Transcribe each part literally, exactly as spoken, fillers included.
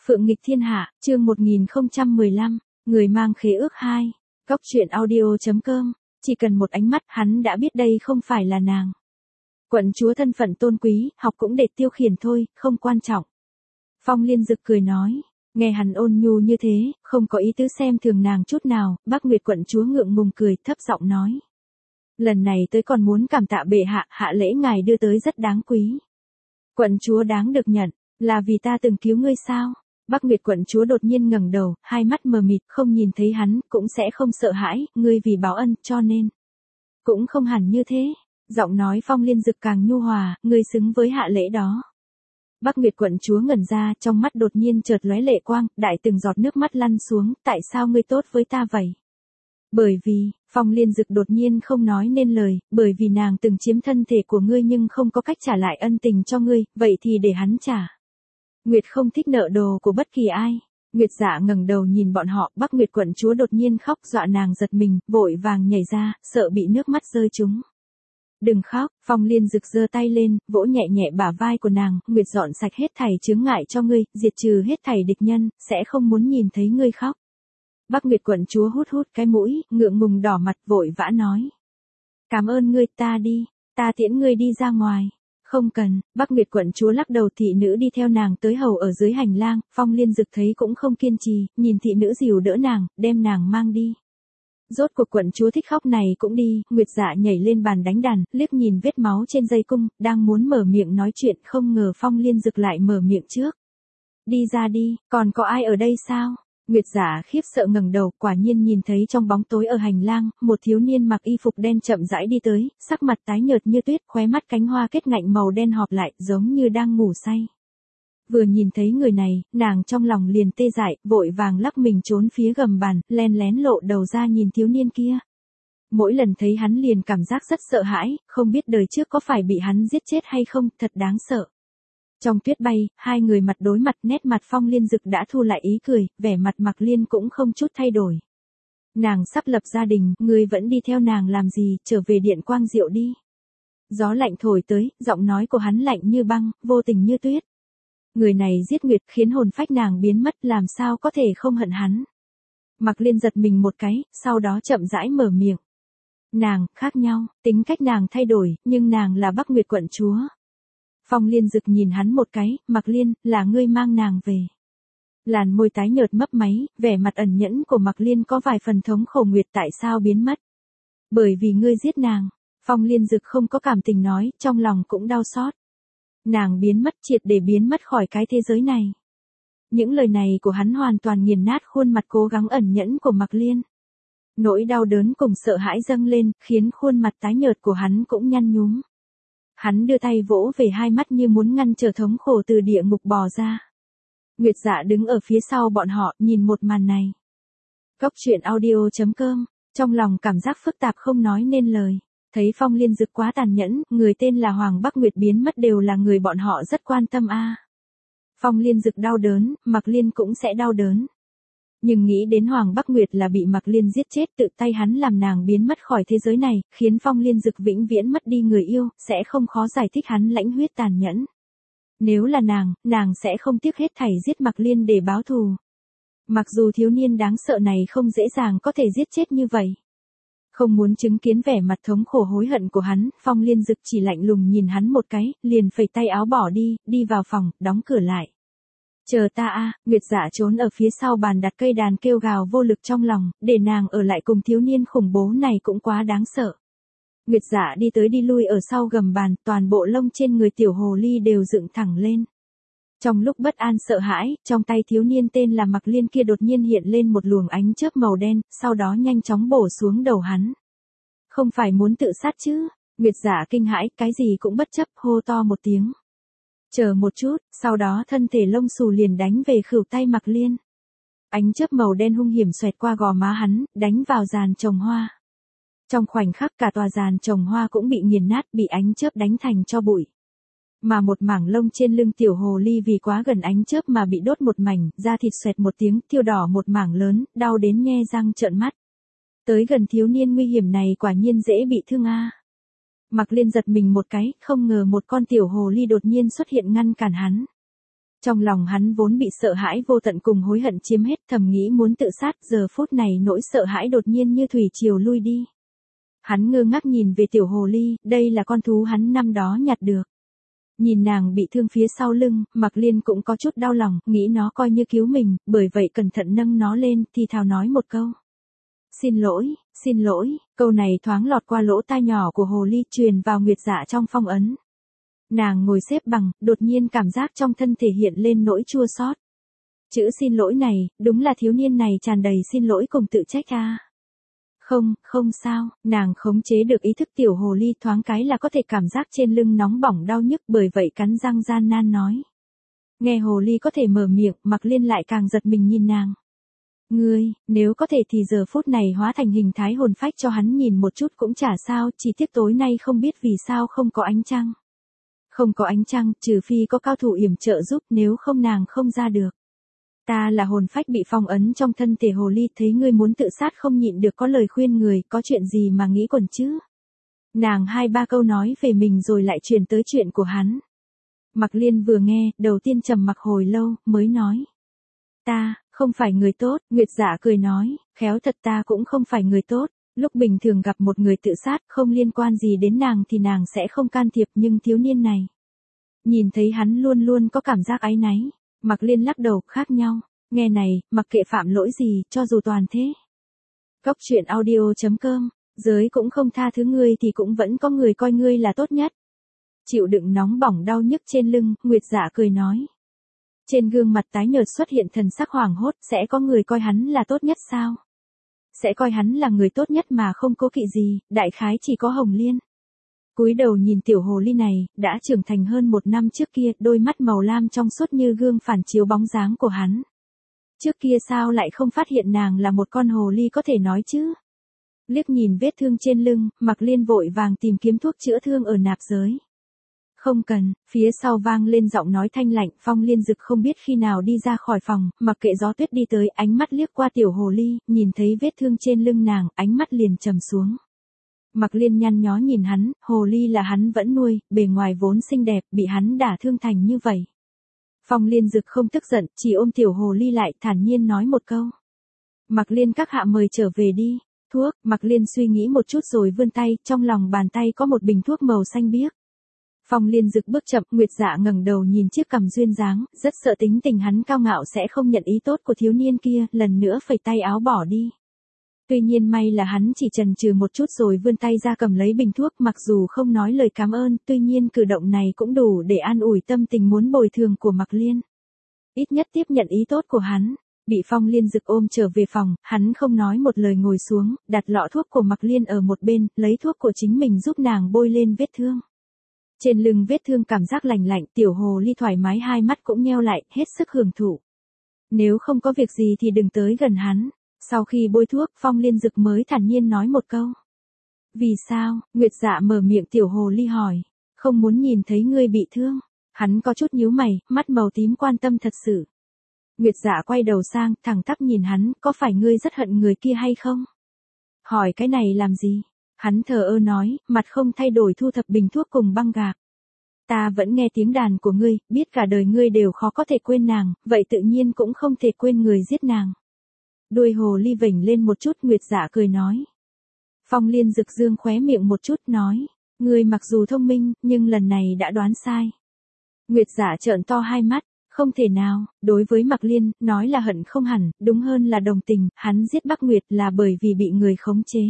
Phượng nghịch thiên hạ, chương một nghìn không trăm mười lăm, người mang khế ước hai. Góc truyện audio.com, chỉ cần một ánh mắt hắn đã biết đây không phải là nàng. Quận chúa thân phận tôn quý, học cũng để tiêu khiển thôi, không quan trọng. Phong Liên Dực cười nói, nghe hắn ôn nhu như thế, không có ý tứ xem thường nàng chút nào, Bắc Nguyệt quận chúa ngượng ngùng cười, thấp giọng nói. Lần này tới còn muốn cảm tạ bệ hạ, hạ lễ ngài đưa tới rất đáng quý. Quận chúa đáng được nhận, là vì ta từng cứu ngươi sao? Bắc Nguyệt quận chúa đột nhiên ngẩng đầu, hai mắt mờ mịt, không nhìn thấy hắn, cũng sẽ không sợ hãi, ngươi vì báo ân, cho nên. Cũng không hẳn như thế, giọng nói Phong Liên Dực càng nhu hòa, ngươi xứng với hạ lễ đó. Bắc Nguyệt quận chúa ngẩn ra, trong mắt đột nhiên chợt lóe lệ quang, đại từng giọt nước mắt lăn xuống, tại sao ngươi tốt với ta vậy? Bởi vì, Phong Liên Dực đột nhiên không nói nên lời, bởi vì nàng từng chiếm thân thể của ngươi nhưng không có cách trả lại ân tình cho ngươi, vậy thì để hắn trả. Nguyệt không thích nợ đồ của bất kỳ ai. Nguyệt Dạ ngẩng đầu nhìn bọn họ, Bắc Nguyệt quận chúa đột nhiên khóc, dọa nàng giật mình, vội vàng nhảy ra, sợ bị nước mắt rơi trúng. Đừng khóc, Phong Liên Dực giơ tay lên, vỗ nhẹ nhẹ bả vai của nàng, Nguyệt dọn sạch hết thảy chướng ngại cho ngươi, diệt trừ hết thảy địch nhân, sẽ không muốn nhìn thấy ngươi khóc. Bắc Nguyệt quận chúa hút hút cái mũi, ngượng ngùng đỏ mặt vội vã nói. Cảm ơn ngươi, ta đi, ta tiễn ngươi đi ra ngoài. Không cần, Bắc Nguyệt quận chúa lắc đầu, thị nữ đi theo nàng tới hầu ở dưới hành lang, Phong Liên Dực thấy cũng không kiên trì, nhìn thị nữ dìu đỡ nàng, đem nàng mang đi. Rốt cuộc quận chúa thích khóc này cũng đi, Nguyệt Dạ nhảy lên bàn đánh đàn, liếc nhìn vết máu trên dây cung, đang muốn mở miệng nói chuyện, không ngờ Phong Liên Dực lại mở miệng trước. Đi ra đi, còn có ai ở đây sao? Nguyệt Dạ khiếp sợ ngẩng đầu, quả nhiên nhìn thấy trong bóng tối ở hành lang, một thiếu niên mặc y phục đen chậm rãi đi tới, sắc mặt tái nhợt như tuyết, khóe mắt cánh hoa kết ngạnh màu đen họp lại, giống như đang ngủ say. Vừa nhìn thấy người này, nàng trong lòng liền tê dại, vội vàng lắc mình trốn phía gầm bàn, len lén lộ đầu ra nhìn thiếu niên kia. Mỗi lần thấy hắn liền cảm giác rất sợ hãi, không biết đời trước có phải bị hắn giết chết hay không, thật đáng sợ. Trong tuyết bay, hai người mặt đối mặt, nét mặt Phong Liên Dực đã thu lại ý cười, vẻ mặt Mặc Liên cũng không chút thay đổi. Nàng sắp lập gia đình, ngươi vẫn đi theo nàng làm gì, trở về điện Quang Diệu đi. Gió lạnh thổi tới, giọng nói của hắn lạnh như băng, vô tình như tuyết. Người này giết Nguyệt khiến hồn phách nàng biến mất, làm sao có thể không hận hắn. Mặc Liên giật mình một cái, sau đó chậm rãi mở miệng. Nàng, khác nhau, tính cách nàng thay đổi, nhưng nàng là Bắc Nguyệt quận chúa. Phong Liên Dực nhìn hắn một cái, Mặc Liên, là ngươi mang nàng về. Làn môi tái nhợt mấp máy, vẻ mặt ẩn nhẫn của Mặc Liên có vài phần thống khổ. Nguyệt tại sao biến mất? Bởi vì ngươi giết nàng. Phong Liên Dực không có cảm tình nói, trong lòng cũng đau xót. Nàng biến mất, triệt để biến mất khỏi cái thế giới này. Những lời này của hắn hoàn toàn nghiền nát khuôn mặt cố gắng ẩn nhẫn của Mặc Liên. Nỗi đau đớn cùng sợ hãi dâng lên, khiến khuôn mặt tái nhợt của hắn cũng nhăn nhúm. Hắn đưa tay vỗ về hai mắt như muốn ngăn trở thống khổ từ địa ngục bò ra. Nguyệt Dạ đứng ở phía sau bọn họ, nhìn một màn này. Góc truyện audio.com, trong lòng cảm giác phức tạp không nói nên lời. Thấy Phong Liên Dực quá tàn nhẫn, người tên là Hoàng Bắc Nguyệt biến mất đều là người bọn họ rất quan tâm a. À. Phong Liên Dực đau đớn, Mặc Liên cũng sẽ đau đớn. Nhưng nghĩ đến Hoàng Bắc Nguyệt là bị Mặc Liên giết chết, tự tay hắn làm nàng biến mất khỏi thế giới này, khiến Phong Liên Dực vĩnh viễn mất đi người yêu, sẽ không khó giải thích hắn lãnh huyết tàn nhẫn. Nếu là nàng, nàng sẽ không tiếc hết thảy giết Mặc Liên để báo thù. Mặc dù thiếu niên đáng sợ này không dễ dàng có thể giết chết như vậy. Không muốn chứng kiến vẻ mặt thống khổ hối hận của hắn, Phong Liên Dực chỉ lạnh lùng nhìn hắn một cái, liền phẩy tay áo bỏ đi, đi vào phòng, đóng cửa lại. Chờ ta a. À, Nguyệt Dạ trốn ở phía sau bàn đặt cây đàn kêu gào vô lực trong lòng, để nàng ở lại cùng thiếu niên khủng bố này cũng quá đáng sợ. Nguyệt Dạ đi tới đi lui ở sau gầm bàn, toàn bộ lông trên người tiểu hồ ly đều dựng thẳng lên. Trong lúc bất an sợ hãi, trong tay thiếu niên tên là Mặc Liên kia đột nhiên hiện lên một luồng ánh chớp màu đen, sau đó nhanh chóng bổ xuống đầu hắn. Không phải muốn tự sát chứ? Nguyệt Dạ kinh hãi, cái gì cũng bất chấp, hô to một tiếng. Chờ một chút, sau đó thân thể lông xù liền đánh về khuỷu tay Mặc Liên. Ánh chớp màu đen hung hiểm xoẹt qua gò má hắn, đánh vào giàn trồng hoa. Trong khoảnh khắc cả tòa giàn trồng hoa cũng bị nghiền nát, bị ánh chớp đánh thành tro bụi. Mà một mảng lông trên lưng tiểu hồ ly vì quá gần ánh chớp mà bị đốt một mảnh, da thịt xoẹt một tiếng, thiêu đỏ một mảng lớn, đau đến nhe răng trợn mắt. Tới gần thiếu niên nguy hiểm này quả nhiên dễ bị thương a. À. Mặc Liên giật mình một cái, không ngờ một con tiểu hồ ly đột nhiên xuất hiện ngăn cản hắn. Trong lòng hắn vốn bị sợ hãi vô tận cùng hối hận chiếm hết, thầm nghĩ muốn tự sát, giờ phút này nỗi sợ hãi đột nhiên như thủy triều lui đi. Hắn ngơ ngác nhìn về tiểu hồ ly, đây là con thú hắn năm đó nhặt được. Nhìn nàng bị thương phía sau lưng, Mạc Liên cũng có chút đau lòng, nghĩ nó coi như cứu mình, bởi vậy cẩn thận nâng nó lên, thì thào nói một câu. Xin lỗi, xin lỗi, câu này thoáng lọt qua lỗ tai nhỏ của hồ ly, truyền vào Nguyệt Dạ trong phong ấn. Nàng ngồi xếp bằng, đột nhiên cảm giác trong thân thể hiện lên nỗi chua xót. Chữ xin lỗi này, đúng là thiếu niên này tràn đầy xin lỗi cùng tự trách a. À. Không, không sao, nàng khống chế được ý thức tiểu hồ ly, thoáng cái là có thể cảm giác trên lưng nóng bỏng đau nhức, bởi vậy cắn răng gian nan nói. Nghe hồ ly có thể mở miệng, Mạc Liên lại càng giật mình nhìn nàng. Ngươi, nếu có thể thì giờ phút này hóa thành hình thái hồn phách cho hắn nhìn một chút cũng chả sao, chỉ tiếc tối nay không biết vì sao không có ánh trăng. Không có ánh trăng, trừ phi có cao thủ yểm trợ giúp, nếu không nàng không ra được. Ta là hồn phách bị phong ấn trong thân thể hồ ly, thấy ngươi muốn tự sát không nhịn được có lời khuyên người, có chuyện gì mà nghĩ quẩn chứ. Nàng hai ba câu nói về mình rồi lại chuyển tới chuyện của hắn. Mạc Liên vừa nghe, đầu tiên trầm mặc hồi lâu, mới nói. Ta, không phải người tốt, Nguyệt Dạ cười nói, khéo thật ta cũng không phải người tốt. Lúc bình thường gặp một người tự sát không liên quan gì đến nàng thì nàng sẽ không can thiệp, nhưng thiếu niên này. Nhìn thấy hắn luôn luôn có cảm giác áy náy. Mạc Liên lắc đầu, khác nhau. Nghe này, mặc kệ phạm lỗi gì, cho dù toàn thế. Cốc truyện audio chấm com, giới cũng không tha thứ ngươi thì cũng vẫn có người coi ngươi là tốt nhất. Chịu đựng nóng bỏng đau nhức trên lưng, Nguyệt Dạ cười nói. Trên gương mặt tái nhợt xuất hiện thần sắc hoảng hốt, sẽ có người coi hắn là tốt nhất sao? Sẽ coi hắn là người tốt nhất mà không cố kỵ gì, đại khái chỉ có Hồng Liên. Cúi đầu nhìn tiểu hồ ly này, đã trưởng thành hơn một năm trước kia, đôi mắt màu lam trong suốt như gương phản chiếu bóng dáng của hắn. Trước kia sao lại không phát hiện nàng là một con hồ ly có thể nói chứ? Liếc nhìn vết thương trên lưng, Mạc Liên vội vàng tìm kiếm thuốc chữa thương ở nạp giới. Không cần, phía sau vang lên giọng nói thanh lạnh, Phong Liên Dực không biết khi nào đi ra khỏi phòng, mặc kệ gió tuyết đi tới, ánh mắt liếc qua tiểu hồ ly, nhìn thấy vết thương trên lưng nàng, ánh mắt liền trầm xuống. Mạc Liên nhăn nhó nhìn hắn, hồ ly là hắn vẫn nuôi, bề ngoài vốn xinh đẹp, bị hắn đả thương thành như vậy. Phong Liên Dực không tức giận, chỉ ôm tiểu hồ ly lại, thản nhiên nói một câu. Mạc Liên các hạ mời trở về đi. Thuốc, Mạc Liên suy nghĩ một chút rồi vươn tay, trong lòng bàn tay có một bình thuốc màu xanh biếc. Phong Liên Dực bước chậm, Nguyệt Dạ ngẩng đầu nhìn chiếc cằm duyên dáng, rất sợ tính tình hắn cao ngạo sẽ không nhận ý tốt của thiếu niên kia, lần nữa phẩy tay áo bỏ đi. Tuy nhiên may là hắn chỉ chần chừ một chút rồi vươn tay ra cầm lấy bình thuốc, mặc dù không nói lời cảm ơn, tuy nhiên cử động này cũng đủ để an ủi tâm tình muốn bồi thường của Mạc Liên. Ít nhất tiếp nhận ý tốt của hắn. Bị Phong Liên Dực ôm trở về phòng, hắn không nói một lời ngồi xuống, đặt lọ thuốc của Mạc Liên ở một bên, lấy thuốc của chính mình giúp nàng bôi lên vết thương. Trên lưng vết thương cảm giác lành lạnh, tiểu hồ ly thoải mái hai mắt cũng nheo lại, hết sức hưởng thụ. Nếu không có việc gì thì đừng tới gần hắn. Sau khi bôi thuốc, Phong Liên Dực mới thản nhiên nói một câu. Vì sao? Nguyệt Dạ mở miệng, tiểu hồ ly hỏi. Không muốn nhìn thấy ngươi bị thương. Hắn có chút nhíu mày, mắt màu tím quan tâm thật sự. Nguyệt Dạ quay đầu sang, thẳng tắp nhìn hắn, có phải ngươi rất hận người kia hay không? Hỏi cái này làm gì? Hắn thờ ơ nói, mặt không thay đổi thu thập bình thuốc cùng băng gạc. Ta vẫn nghe tiếng đàn của ngươi, biết cả đời ngươi đều khó có thể quên nàng, vậy tự nhiên cũng không thể quên người giết nàng. Đuôi hồ ly vểnh lên một chút, Nguyệt Dạ cười nói. Phong Liên Dực dương khóe miệng một chút nói, ngươi mặc dù thông minh, nhưng lần này đã đoán sai. Nguyệt Dạ trợn to hai mắt. Không thể nào, đối với Mạc Liên, nói là hận không hẳn, đúng hơn là đồng tình, hắn giết Bắc Nguyệt là bởi vì bị người khống chế.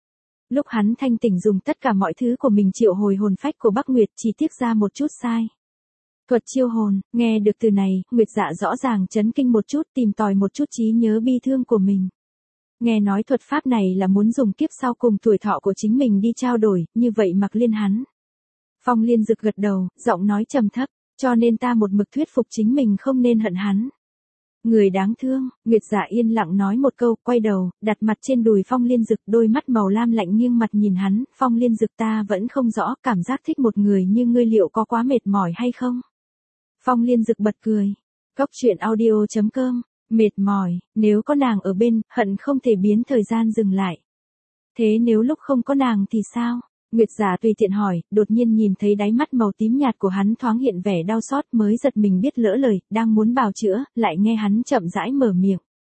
Lúc hắn thanh tỉnh dùng tất cả mọi thứ của mình triệu hồi hồn phách của Bắc Nguyệt, chỉ tiếc ra một chút sai. Thuật chiêu hồn, nghe được từ này, Nguyệt Dạ rõ ràng chấn kinh một chút, tìm tòi một chút trí nhớ bi thương của mình. Nghe nói thuật pháp này là muốn dùng kiếp sau cùng tuổi thọ của chính mình đi trao đổi, như vậy Mạc Liên hắn. Phong Liên Dực gật đầu, giọng nói trầm thấp. Cho nên ta một mực thuyết phục chính mình không nên hận hắn. Người đáng thương, Nguyệt Dạ yên lặng nói một câu, quay đầu, đặt mặt trên đùi Phong Liên Dực, đôi mắt màu lam lạnh nghiêng mặt nhìn hắn, Phong Liên Dực ta vẫn không rõ, cảm giác thích một người như ngươi liệu có quá mệt mỏi hay không? Phong Liên Dực bật cười. Cốc truyện audio chấm com, mệt mỏi, nếu có nàng ở bên, hận không thể biến thời gian dừng lại. Thế nếu lúc không có nàng thì sao? Nguyệt Dạ tùy tiện hỏi, đột nhiên nhìn thấy đáy mắt màu tím nhạt của hắn thoáng hiện vẻ đau xót, mới giật mình biết lỡ lời, đang muốn bào chữa, lại nghe hắn chậm rãi mở miệng.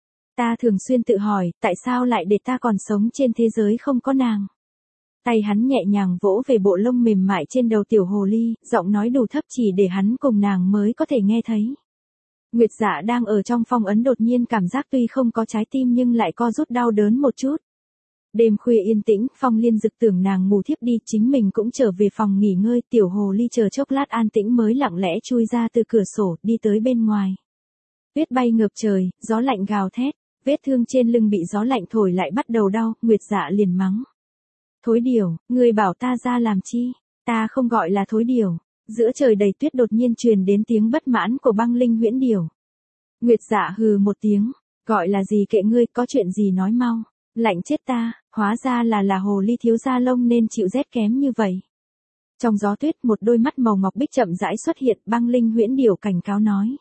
Ta thường xuyên tự hỏi, tại sao lại để ta còn sống trên thế giới không có nàng. Tay hắn nhẹ nhàng vỗ về bộ lông mềm mại trên đầu tiểu hồ ly, giọng nói đủ thấp chỉ để hắn cùng nàng mới có thể nghe thấy. Nguyệt Dạ đang ở trong phong ấn đột nhiên cảm giác tuy không có trái tim nhưng lại co rút đau đớn một chút. Đêm khuya yên tĩnh, Phong Liên Dực tưởng nàng ngủ thiếp đi, chính mình cũng trở về phòng nghỉ ngơi, tiểu hồ ly chờ chốc lát an tĩnh mới lặng lẽ chui ra từ cửa sổ, đi tới bên ngoài. Tuyết bay ngập trời, gió lạnh gào thét, vết thương trên lưng bị gió lạnh thổi lại bắt đầu đau, Nguyệt Dạ liền mắng. Thối điểu, ngươi bảo ta ra làm chi, ta không gọi là thối điểu. Giữa trời đầy tuyết đột nhiên truyền đến tiếng bất mãn của Băng Linh Huyễn Điểu. Nguyệt Dạ hừ một tiếng, gọi là gì kệ ngươi, có chuyện gì nói mau. Lạnh chết ta, hóa ra là là hồ ly thiếu da lông nên chịu rét kém như vậy. Trong gió tuyết một đôi mắt màu ngọc bích chậm rãi xuất hiện, Băng Linh Huyễn Điểu cảnh cáo nói.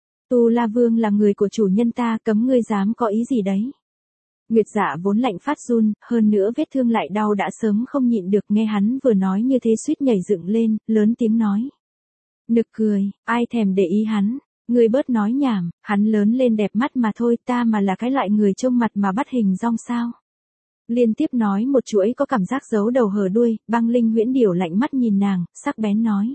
Tu La Vương là người của chủ nhân ta, cấm ngươi dám có ý gì đấy. Nguyệt Dạ vốn lạnh phát run, hơn nữa vết thương lại đau đã sớm không nhịn được, nghe hắn vừa nói như thế suýt nhảy dựng lên, lớn tiếng nói. Nực cười, ai thèm để ý hắn, ngươi bớt nói nhảm, hắn lớn lên đẹp mắt mà thôi, ta mà là cái loại người trông mặt mà bắt hình dong sao. Liên tiếp nói một chuỗi có cảm giác giấu đầu hở đuôi, Băng Linh Huyễn Điểu lạnh mắt nhìn nàng, sắc bén nói.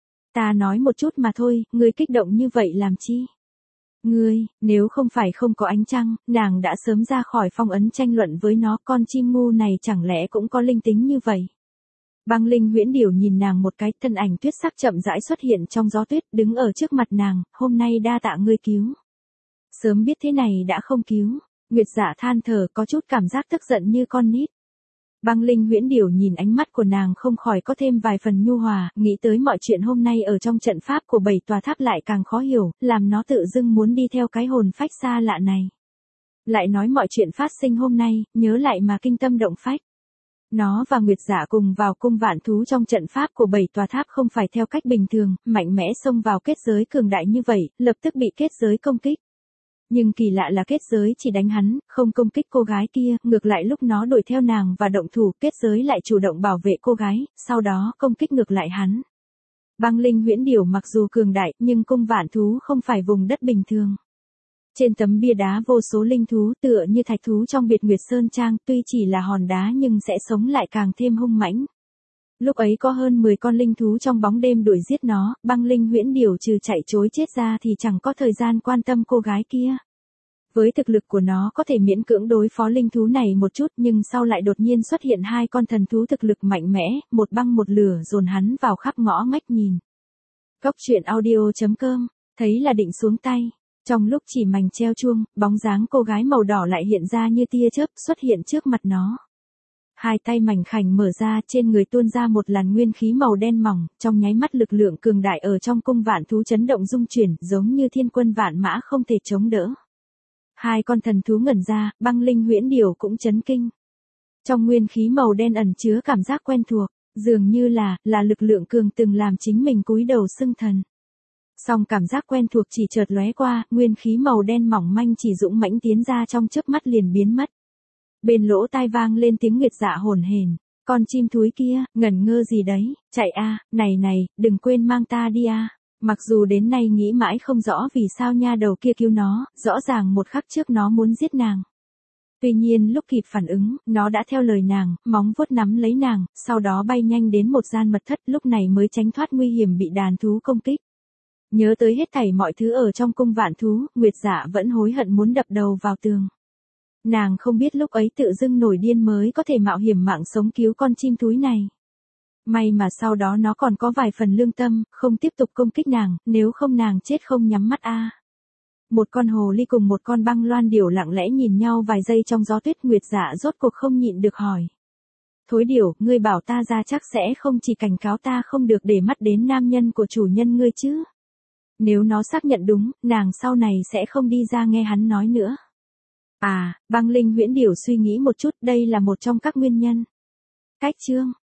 Ta nói một chút mà thôi, ngươi kích động như vậy làm chi? Ngươi, nếu không phải không có ánh trăng, nàng đã sớm ra khỏi phong ấn tranh luận với nó, con chim ngu này chẳng lẽ cũng có linh tính như vậy. Băng Linh Huyễn Điểu nhìn nàng một cái, thân ảnh tuyết sắc chậm rãi xuất hiện trong gió tuyết, đứng ở trước mặt nàng, hôm nay đa tạ ngươi cứu. Sớm biết thế này đã không cứu, Nguyệt Dạ than thở có chút cảm giác tức giận như con nít. Băng Linh Huyễn Điểu nhìn ánh mắt của nàng không khỏi có thêm vài phần nhu hòa, nghĩ tới mọi chuyện hôm nay ở trong trận pháp của bảy tòa tháp lại càng khó hiểu, làm nó tự dưng muốn đi theo cái hồn phách xa lạ này. Lại nói mọi chuyện phát sinh hôm nay, nhớ lại mà kinh tâm động phách. Nó và Nguyệt Dạ cùng vào cung vạn thú trong trận pháp của bảy tòa tháp không phải theo cách bình thường, mạnh mẽ xông vào kết giới cường đại như vậy, lập tức bị kết giới công kích. Nhưng kỳ lạ là kết giới chỉ đánh hắn, không công kích cô gái kia, ngược lại lúc nó đuổi theo nàng và động thủ, kết giới lại chủ động bảo vệ cô gái, sau đó công kích ngược lại hắn. Băng Linh Huyễn Điểu mặc dù cường đại, nhưng cung vạn thú không phải vùng đất bình thường. Trên tấm bia đá vô số linh thú tựa như thạch thú trong Biệt Nguyệt Sơn Trang, tuy chỉ là hòn đá nhưng sẽ sống lại càng thêm hung mãnh. Lúc ấy có hơn mười con linh thú trong bóng đêm đuổi giết nó, Băng Linh Huyễn Điểu trừ chạy trối chết ra thì chẳng có thời gian quan tâm cô gái kia. Với thực lực của nó có thể miễn cưỡng đối phó linh thú này một chút, nhưng sau lại đột nhiên xuất hiện hai con thần thú thực lực mạnh mẽ, một băng một lửa dồn hắn vào khắp ngõ ngách nhìn. Cốc truyện audio chấm com, thấy là định xuống tay. Trong lúc chỉ mảnh treo chuông, bóng dáng cô gái màu đỏ lại hiện ra như tia chớp xuất hiện trước mặt nó. Hai tay mảnh khảnh mở ra, trên người tuôn ra một làn nguyên khí màu đen mỏng, trong nháy mắt lực lượng cường đại ở trong cung vạn thú chấn động rung chuyển, giống như thiên quân vạn mã không thể chống đỡ. Hai con thần thú ngẩn ra, Băng Linh Huyễn Điểu cũng chấn kinh. Trong nguyên khí màu đen ẩn chứa cảm giác quen thuộc, dường như là, là lực lượng cường từng làm chính mình cúi đầu xưng thần. Song cảm giác quen thuộc chỉ chợt lóe qua, nguyên khí màu đen mỏng manh chỉ dũng mãnh tiến ra trong chớp mắt liền biến mất. Bên lỗ tai vang lên tiếng Nguyệt Dạ hồn hển, con chim thúi kia, ngẩn ngơ gì đấy, chạy a, này này, đừng quên mang ta đi a. Mặc dù đến nay nghĩ mãi không rõ vì sao nha đầu kia cứu nó, rõ ràng một khắc trước nó muốn giết nàng. Tuy nhiên lúc kịp phản ứng, nó đã theo lời nàng, móng vuốt nắm lấy nàng, sau đó bay nhanh đến một gian mật thất, lúc này mới tránh thoát nguy hiểm bị đàn thú công kích. Nhớ tới hết thảy mọi thứ ở trong cung vạn thú, Nguyệt Dạ vẫn hối hận muốn đập đầu vào tường. Nàng không biết lúc ấy tự dưng nổi điên mới có thể mạo hiểm mạng sống cứu con chim thúi này. May mà sau đó nó còn có vài phần lương tâm, không tiếp tục công kích nàng, nếu không nàng chết không nhắm mắt a. Một con hồ ly cùng một con băng loan điểu lặng lẽ nhìn nhau vài giây trong gió tuyết, Nguyệt Dạ rốt cuộc không nhịn được hỏi. Thối điểu, ngươi bảo ta ra chắc sẽ không chỉ cảnh cáo ta không được để mắt đến nam nhân của chủ nhân ngươi chứ. Nếu nó xác nhận đúng, nàng sau này sẽ không đi ra nghe hắn nói nữa. À, Băng Linh Huyễn Điểu suy nghĩ một chút, đây là một trong các nguyên nhân. Cách chương